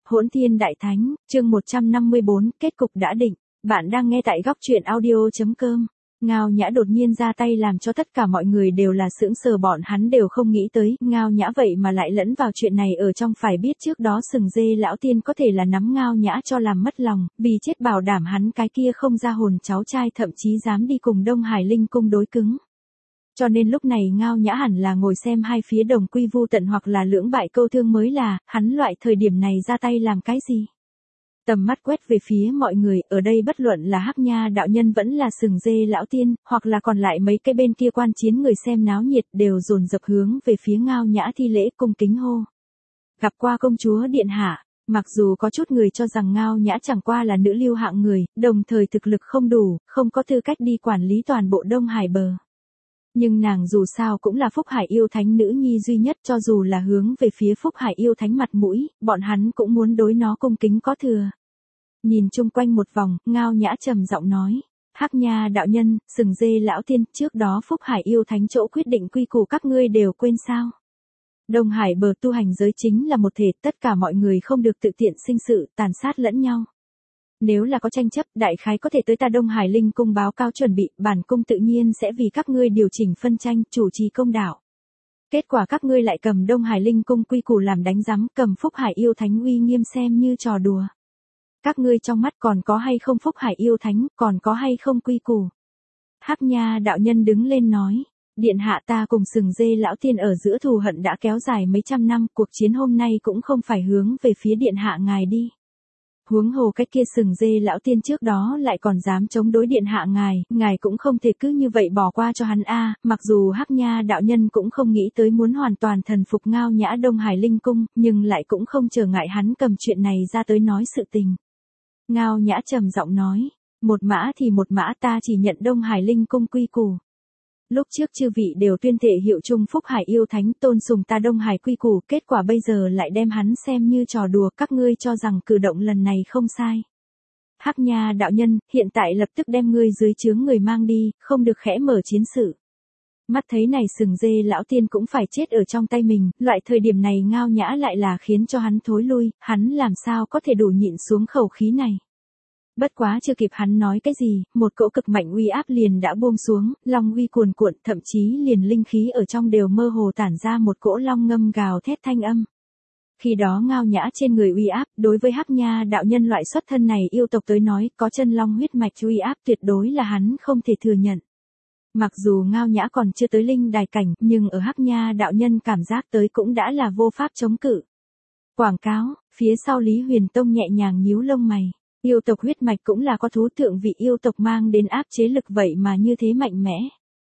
Hỗn Thiên Đại Thánh, chương 154, kết cục đã định. Bạn đang nghe tại góc truyện audio.com. Ngao Nhã đột nhiên ra tay làm cho tất cả mọi người đều là sững sờ, bọn hắn đều không nghĩ tới, Ngao Nhã vậy mà lại lẫn vào chuyện này ở trong, phải biết trước đó Sừng Dê lão tiên có thể là nắm Ngao Nhã cho làm mất lòng, vì chết bảo đảm hắn cái kia không ra hồn cháu trai thậm chí dám đi cùng Đông Hải Linh cung đối cứng. Cho nên lúc này Ngao Nhã hẳn là ngồi xem hai phía đồng quy vu tận hoặc là lưỡng bại câu thương mới là, hắn loại thời điểm này ra tay làm cái gì? Tầm mắt quét về phía mọi người, ở đây bất luận là Hắc Nha đạo nhân vẫn là Sừng Dê lão tiên, hoặc là còn lại mấy cái bên kia quan chiến người xem náo nhiệt đều dồn dập hướng về phía Ngao Nhã thi lễ cung kính hô. Gặp qua công chúa điện hạ. Mặc dù có chút người cho rằng Ngao Nhã chẳng qua là nữ lưu hạng người, đồng thời thực lực không đủ, không có tư cách đi quản lý toàn bộ Đông Hải bờ. Nhưng nàng dù sao cũng là Phúc Hải yêu thánh nữ nhi duy nhất, cho dù là hướng về phía Phúc Hải yêu thánh mặt mũi, bọn hắn cũng muốn đối nó cung kính có thừa. Nhìn chung quanh một vòng, Ngao Nhã trầm giọng nói, Hắc Nha đạo nhân, Sừng Dê lão tiên, trước đó Phúc Hải yêu thánh chỗ quyết định quy củ các ngươi đều quên sao? Đông Hải bờ tu hành giới chính là một thể, tất cả mọi người không được tự tiện sinh sự, tàn sát lẫn nhau. Nếu là có tranh chấp, đại khái có thể tới ta Đông Hải Linh cung báo cáo chuẩn bị, bản cung tự nhiên sẽ vì các ngươi điều chỉnh phân tranh, chủ trì công đạo. Kết quả các ngươi lại cầm Đông Hải Linh cung quy củ làm đánh giám, cầm Phúc Hải yêu thánh uy nghiêm xem như trò đùa. Các ngươi trong mắt còn có hay không Phúc Hải yêu thánh, còn có hay không quy củ? Hắc Nha đạo nhân đứng lên nói, điện hạ, ta cùng Sừng Dê lão tiên ở giữa thù hận đã kéo dài mấy trăm năm, cuộc chiến hôm nay cũng không phải hướng về phía điện hạ ngài đi. Huống hồ cái kia Sừng Dê lão tiên trước đó lại còn dám chống đối điện hạ ngài cũng không thể cứ như vậy bỏ qua cho hắn a. Mặc dù Hắc Nha đạo nhân cũng không nghĩ tới muốn hoàn toàn thần phục Ngao Nhã Đông Hải Linh cung, nhưng lại cũng không trở ngại hắn cầm chuyện này ra tới nói sự tình. Ngao Nhã trầm giọng nói, một mã thì một mã, ta chỉ nhận Đông Hải Linh cung quy củ. Lúc trước chư vị đều tuyên thệ hiệu chung Phúc Hải yêu thánh, tôn sùng ta Đông Hải quy củ, kết quả bây giờ lại đem hắn xem như trò đùa, các ngươi cho rằng cử động lần này không sai. Hắc Nha đạo nhân, hiện tại lập tức đem ngươi dưới trướng người mang đi, không được khẽ mở chiến sự. Mắt thấy này Sừng Dê lão tiên cũng phải chết ở trong tay mình, loại thời điểm này Ngao Nhã lại là khiến cho hắn thối lui, hắn làm sao có thể đủ nhịn xuống khẩu khí này. Bất quá chưa kịp hắn nói cái gì, một cỗ cực mạnh uy áp liền đã buông xuống, long uy cuồn cuộn, thậm chí liền linh khí ở trong đều mơ hồ tản ra một cỗ long ngâm gào thét thanh âm. Khi đó Ngao Nhã trên người uy áp, đối với Hắc Nha đạo nhân loại xuất thân này yêu tộc tới nói, có chân long huyết mạch uy áp tuyệt đối là hắn không thể thừa nhận. Mặc dù Ngao Nhã còn chưa tới linh đài cảnh, nhưng ở Hắc Nha đạo nhân cảm giác tới cũng đã là vô pháp chống cự. Quảng cáo, phía sau Lý Huyền Tông nhẹ nhàng nhíu lông mày. Yêu tộc huyết mạch cũng là có thú thượng vị yêu tộc mang đến áp chế lực, vậy mà như thế mạnh mẽ.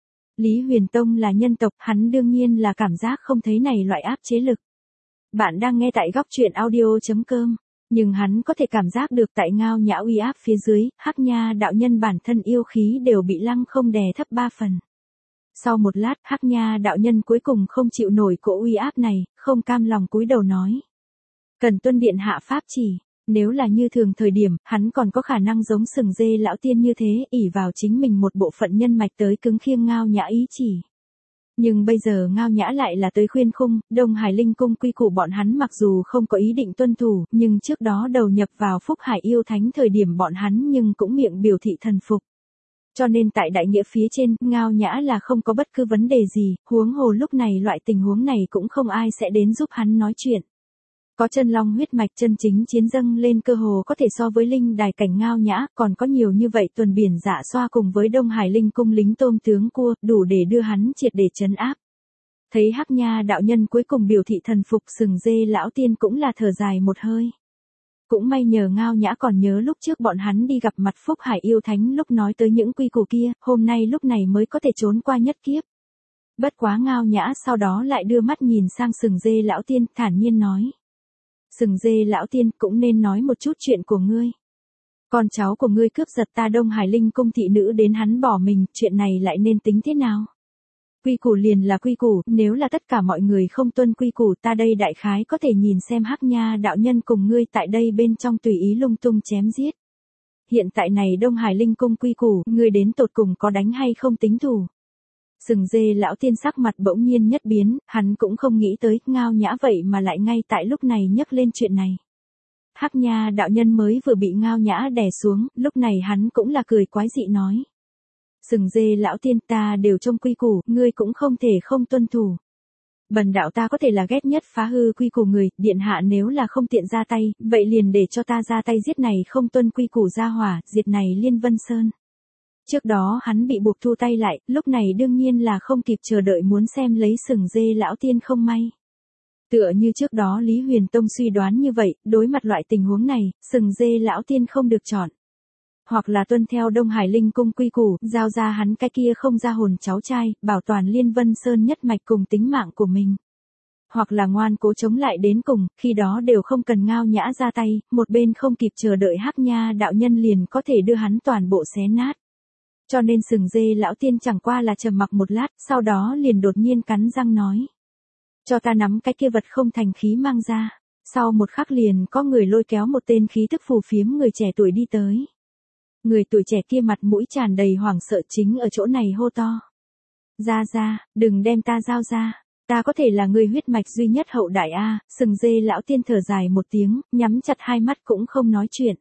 Lý Huyền Tông là nhân tộc, hắn đương nhiên là cảm giác không thấy này loại áp chế lực. Bạn đang nghe tại góc truyện audio.com, nhưng hắn có thể cảm giác được tại Ngao Nhã uy áp phía dưới, Hắc Nha đạo nhân bản thân yêu khí đều bị lăng không đè thấp 3 phần. Sau một lát, Hắc Nha đạo nhân cuối cùng không chịu nổi cỗ uy áp này, không cam lòng cúi đầu nói. Cần tuân điện hạ pháp chỉ. Nếu là như thường thời điểm, hắn còn có khả năng giống Sừng Dê lão tiên như thế, ỷ vào chính mình một bộ phận nhân mạch tới cứng khiêng Ngao Nhã ý chỉ. Nhưng bây giờ Ngao Nhã lại là tới khuyên khung, Đông Hải Linh cung quy củ bọn hắn mặc dù không có ý định tuân thủ, nhưng trước đó đầu nhập vào Phúc Hải yêu thánh thời điểm bọn hắn nhưng cũng miệng biểu thị thần phục. Cho nên tại đại nghĩa phía trên, Ngao Nhã là không có bất cứ vấn đề gì, huống hồ lúc này loại tình huống này cũng không ai sẽ đến giúp hắn nói chuyện. Có chân long huyết mạch chân chính chiến dâng lên, cơ hồ có thể so với linh đài cảnh Ngao Nhã, còn có nhiều như vậy tuần biển dạ xoa cùng với Đông Hải Linh cung lính tôm tướng cua, đủ để đưa hắn triệt để trấn áp. Thấy Hắc Nha đạo nhân cuối cùng biểu thị thần phục, Sừng Dê lão tiên cũng là thở dài một hơi. Cũng may nhờ Ngao Nhã còn nhớ lúc trước bọn hắn đi gặp mặt Phúc Hải yêu thánh lúc nói tới những quy củ kia, hôm nay lúc này mới có thể trốn qua nhất kiếp. Bất quá Ngao Nhã sau đó lại đưa mắt nhìn sang Sừng Dê lão tiên, thản nhiên nói. Sừng Dê lão tiên, cũng nên nói một chút chuyện của ngươi. Con cháu của ngươi cướp giật ta Đông Hải Linh cung thị nữ đến hắn bỏ mình, chuyện này lại nên tính thế nào? Quy củ liền là quy củ, nếu là tất cả mọi người không tuân quy củ, ta đây đại khái có thể nhìn xem Hắc Nha đạo nhân cùng ngươi tại đây bên trong tùy ý lung tung chém giết. Hiện tại này Đông Hải Linh cung quy củ, ngươi đến tột cùng có đánh hay không tính thủ? Sừng Dê lão tiên sắc mặt bỗng nhiên nhất biến, hắn cũng không nghĩ tới, Ngao Nhã vậy mà lại ngay tại lúc này nhắc lên chuyện này. Hắc Nha đạo nhân mới vừa bị Ngao Nhã đè xuống, lúc này hắn cũng là cười quái dị nói. Sừng dê lão tiên, ta đều trông quy củ, ngươi cũng không thể không tuân thủ. Bần đạo ta có thể là ghét nhất phá hư quy củ người, điện hạ nếu là không tiện ra tay, vậy liền để cho ta ra tay giết này không tuân quy củ gia hỏa, diệt này Liên Vân Sơn. Trước đó hắn bị buộc thu tay lại, lúc này đương nhiên là không kịp chờ đợi muốn xem lấy sừng dê lão tiên không may. Tựa như trước đó Lý Huyền Tông suy đoán như vậy, đối mặt loại tình huống này, sừng dê lão tiên không được chọn. Hoặc là tuân theo Đông Hải Linh cung quy củ, giao ra hắn cái kia không ra hồn cháu trai, bảo toàn Liên Vân Sơn nhất mạch cùng tính mạng của mình. Hoặc là ngoan cố chống lại đến cùng, khi đó đều không cần Ngao Nhã ra tay, một bên không kịp chờ đợi Hắc Nha đạo nhân liền có thể đưa hắn toàn bộ xé nát. Cho nên sừng dê lão tiên chẳng qua là trầm mặc một lát, sau đó liền đột nhiên cắn răng nói. Cho ta nắm cái kia vật không thành khí mang ra. Sau một khắc liền có người lôi kéo một tên khí tức phù phiếm người trẻ tuổi đi tới. Người tuổi trẻ kia mặt mũi tràn đầy hoảng sợ chính ở chỗ này hô to. Ra, đừng đem ta giao ra. Ta có thể là người huyết mạch duy nhất hậu đại A, sừng dê lão tiên thở dài một tiếng, nhắm chặt hai mắt cũng không nói chuyện.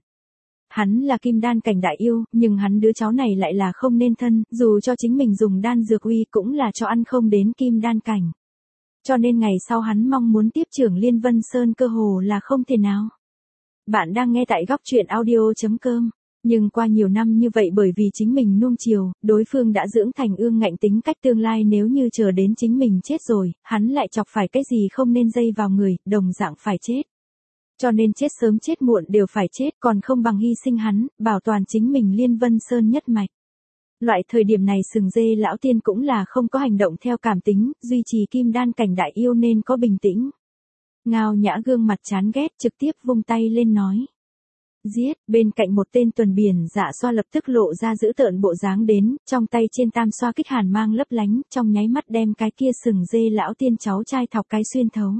Hắn là kim đan cảnh đại yêu, nhưng hắn đứa cháu này lại là không nên thân, dù cho chính mình dùng đan dược uy cũng là cho ăn không đến kim đan cảnh. Cho nên ngày sau hắn mong muốn tiếp trưởng Liên Vân Sơn cơ hồ là không thể nào. Bạn đang nghe tại góc truyện audio.com. Nhưng qua nhiều năm như vậy bởi vì chính mình nuông chiều, đối phương đã dưỡng thành ương ngạnh tính cách tương lai nếu như chờ đến chính mình chết rồi, hắn lại chọc phải cái gì không nên dây vào người, đồng dạng phải chết. Cho nên chết sớm chết muộn đều phải chết còn không bằng hy sinh hắn, bảo toàn chính mình Liên Vân Sơn nhất mạch. Loại thời điểm này sừng dê lão tiên cũng là không có hành động theo cảm tính, duy trì kim đan cảnh đại yêu nên có bình tĩnh. Ngao Nhã gương mặt chán ghét trực tiếp vung tay lên nói. Giết, bên cạnh một tên tuần biển dạ xoa lập tức lộ ra dữ tợn bộ dáng đến, trong tay trên tam xoa kích hàn mang lấp lánh, trong nháy mắt đem cái kia sừng dê lão tiên cháu trai thọc cái xuyên thấu.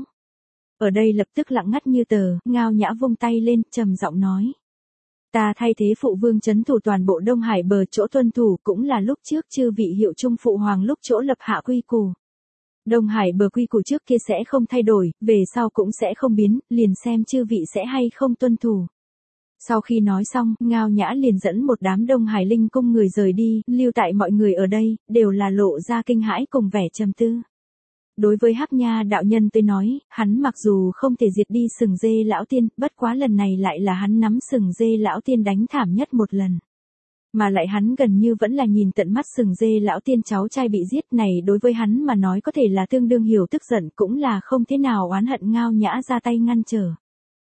Ở đây lập tức lặng ngắt như tờ, Ngao Nhã vung tay lên, trầm giọng nói. Ta thay thế phụ vương trấn thủ toàn bộ Đông Hải bờ chỗ tuân thủ cũng là lúc trước chư vị hiệu trung phụ hoàng lúc chỗ lập hạ quy củ. Đông Hải bờ quy củ trước kia sẽ không thay đổi, về sau cũng sẽ không biến, liền xem chư vị sẽ hay không tuân thủ. Sau khi nói xong, Ngao Nhã liền dẫn một đám Đông Hải Linh cung người rời đi, lưu tại mọi người ở đây, đều là lộ ra kinh hãi cùng vẻ trầm tư. Đối với Hắc Nha đạo nhân tôi nói, hắn mặc dù không thể diệt đi sừng dê lão tiên, bất quá lần này lại là hắn nắm sừng dê lão tiên đánh thảm nhất một lần. Mà lại hắn gần như vẫn là nhìn tận mắt sừng dê lão tiên cháu trai bị giết này đối với hắn mà nói có thể là tương đương hiểu tức giận cũng là không thế nào oán hận Ngao Nhã ra tay ngăn trở.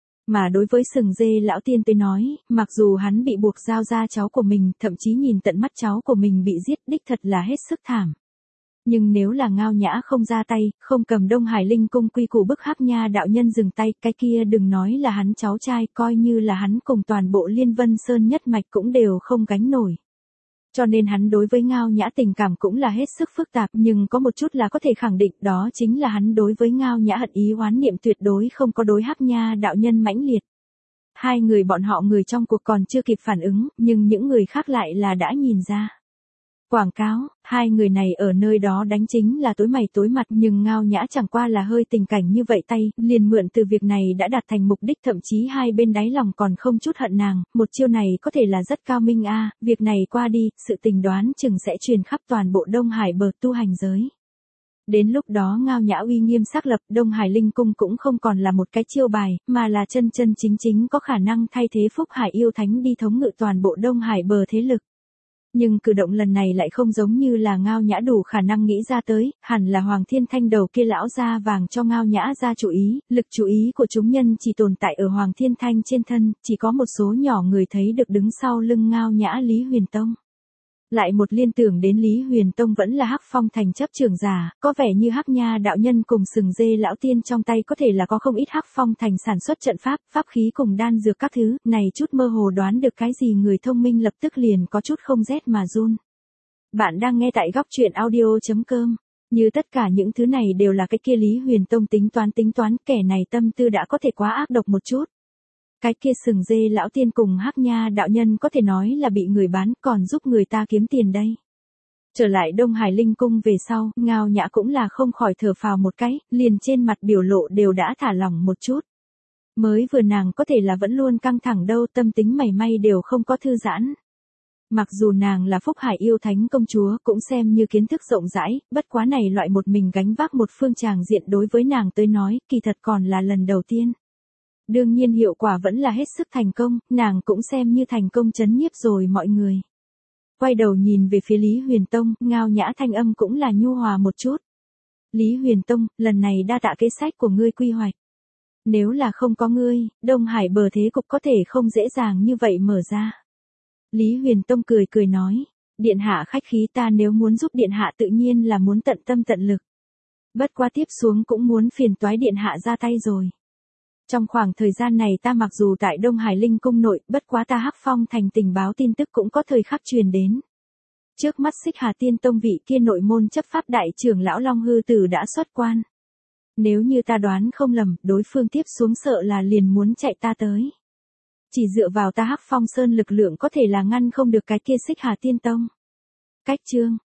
Mà đối với sừng dê lão tiên tôi nói, mặc dù hắn bị buộc giao ra cháu của mình, thậm chí nhìn tận mắt cháu của mình bị giết đích thật là hết sức thảm. Nhưng nếu là Ngao Nhã không ra tay, không cầm Đông Hải Linh cung quy củ bức Hắc Nha đạo nhân dừng tay, cái kia đừng nói là hắn cháu trai, coi như là hắn cùng toàn bộ Liên Vân Sơn nhất mạch cũng đều không gánh nổi. Cho nên hắn đối với Ngao Nhã tình cảm cũng là hết sức phức tạp, nhưng có một chút là có thể khẳng định, đó chính là hắn đối với Ngao Nhã hận ý oán niệm tuyệt đối không có đối Hắc Nha đạo nhân mãnh liệt. Hai người bọn họ người trong cuộc còn chưa kịp phản ứng, nhưng những người khác lại là đã nhìn ra. Quảng cáo, hai người này ở nơi đó đánh chính là tối mày tối mặt, nhưng Ngao Nhã chẳng qua là hơi tình cảnh như vậy tay, liền mượn từ việc này đã đạt thành mục đích, thậm chí hai bên đáy lòng còn không chút hận nàng, một chiêu này có thể là rất cao minh a, việc này qua đi, sự tình đoán chừng sẽ truyền khắp toàn bộ Đông Hải bờ tu hành giới. Đến lúc đó Ngao Nhã uy nghiêm xác lập, Đông Hải Linh cung cũng không còn là một cái chiêu bài, mà là chân chân chính chính có khả năng thay thế Phúc Hải yêu thánh đi thống ngự toàn bộ Đông Hải bờ thế lực. Nhưng cử động lần này lại không giống như là Ngao Nhã đủ khả năng nghĩ ra tới, hẳn là Hoàng Thiên Thanh đầu kia lão da vàng cho Ngao Nhã ra chủ ý, lực chú ý của chúng nhân chỉ tồn tại ở Hoàng Thiên Thanh trên thân, chỉ có một số nhỏ người thấy được đứng sau lưng Ngao Nhã Lý Huyền Tông. Lại một liên tưởng đến Lý Huyền Tông vẫn là Hắc Phong thành chấp trưởng giả, có vẻ như Hắc Nha đạo nhân cùng sừng dê lão tiên trong tay có thể là có không ít Hắc Phong thành sản xuất trận pháp, pháp khí cùng đan dược các thứ, này chút mơ hồ đoán được cái gì người thông minh lập tức liền có chút không rét mà run. Bạn đang nghe tại góc truyện audio.com, như tất cả những thứ này đều là cái kia Lý Huyền Tông tính toán, kẻ này tâm tư đã có thể quá ác độc một chút. Cái kia sừng dê lão tiên cùng Hắc Nha đạo nhân có thể nói là bị người bán còn giúp người ta kiếm tiền đây. Trở lại Đông Hải Linh cung về sau, Ngao Nhã cũng là không khỏi thở phào một cái, liền trên mặt biểu lộ đều đã thả lỏng một chút. Mới vừa nàng có thể là vẫn luôn căng thẳng đâu, tâm tính mảy may đều không có thư giãn. Mặc dù nàng là Phúc Hải yêu thánh công chúa cũng xem như kiến thức rộng rãi, bất quá này loại một mình gánh vác một phương tràng diện đối với nàng tới nói, kỳ thật còn là lần đầu tiên. Đương nhiên hiệu quả vẫn là hết sức thành công, nàng cũng xem như thành công trấn nhiếp rồi mọi người. Quay đầu nhìn về phía Lý Huyền Tông, ngao nhã thanh âm cũng là nhu hòa một chút. Lý Huyền Tông, lần này đa tạ kế sách của ngươi quy hoạch. Nếu là không có ngươi, Đông Hải bờ thế cục có thể không dễ dàng như vậy mở ra. Lý Huyền Tông cười cười nói, điện hạ khách khí, ta nếu muốn giúp điện hạ tự nhiên là muốn tận tâm tận lực. Bất quá tiếp xuống cũng muốn phiền toái điện hạ ra tay rồi. Trong khoảng thời gian này ta mặc dù tại Đông Hải Linh Cung nội, bất quá ta Hắc Phong thành tình báo tin tức cũng có thời khắc truyền đến. Trước mắt Xích Hà Tiên Tông vị kia nội môn chấp pháp đại trưởng lão Long Hư Tử đã xuất quan. Nếu như ta đoán không lầm, đối phương tiếp xuống sợ là liền muốn chạy ta tới. Chỉ dựa vào ta Hắc Phong Sơn lực lượng có thể là ngăn không được cái kia Xích Hà Tiên Tông. Cách chương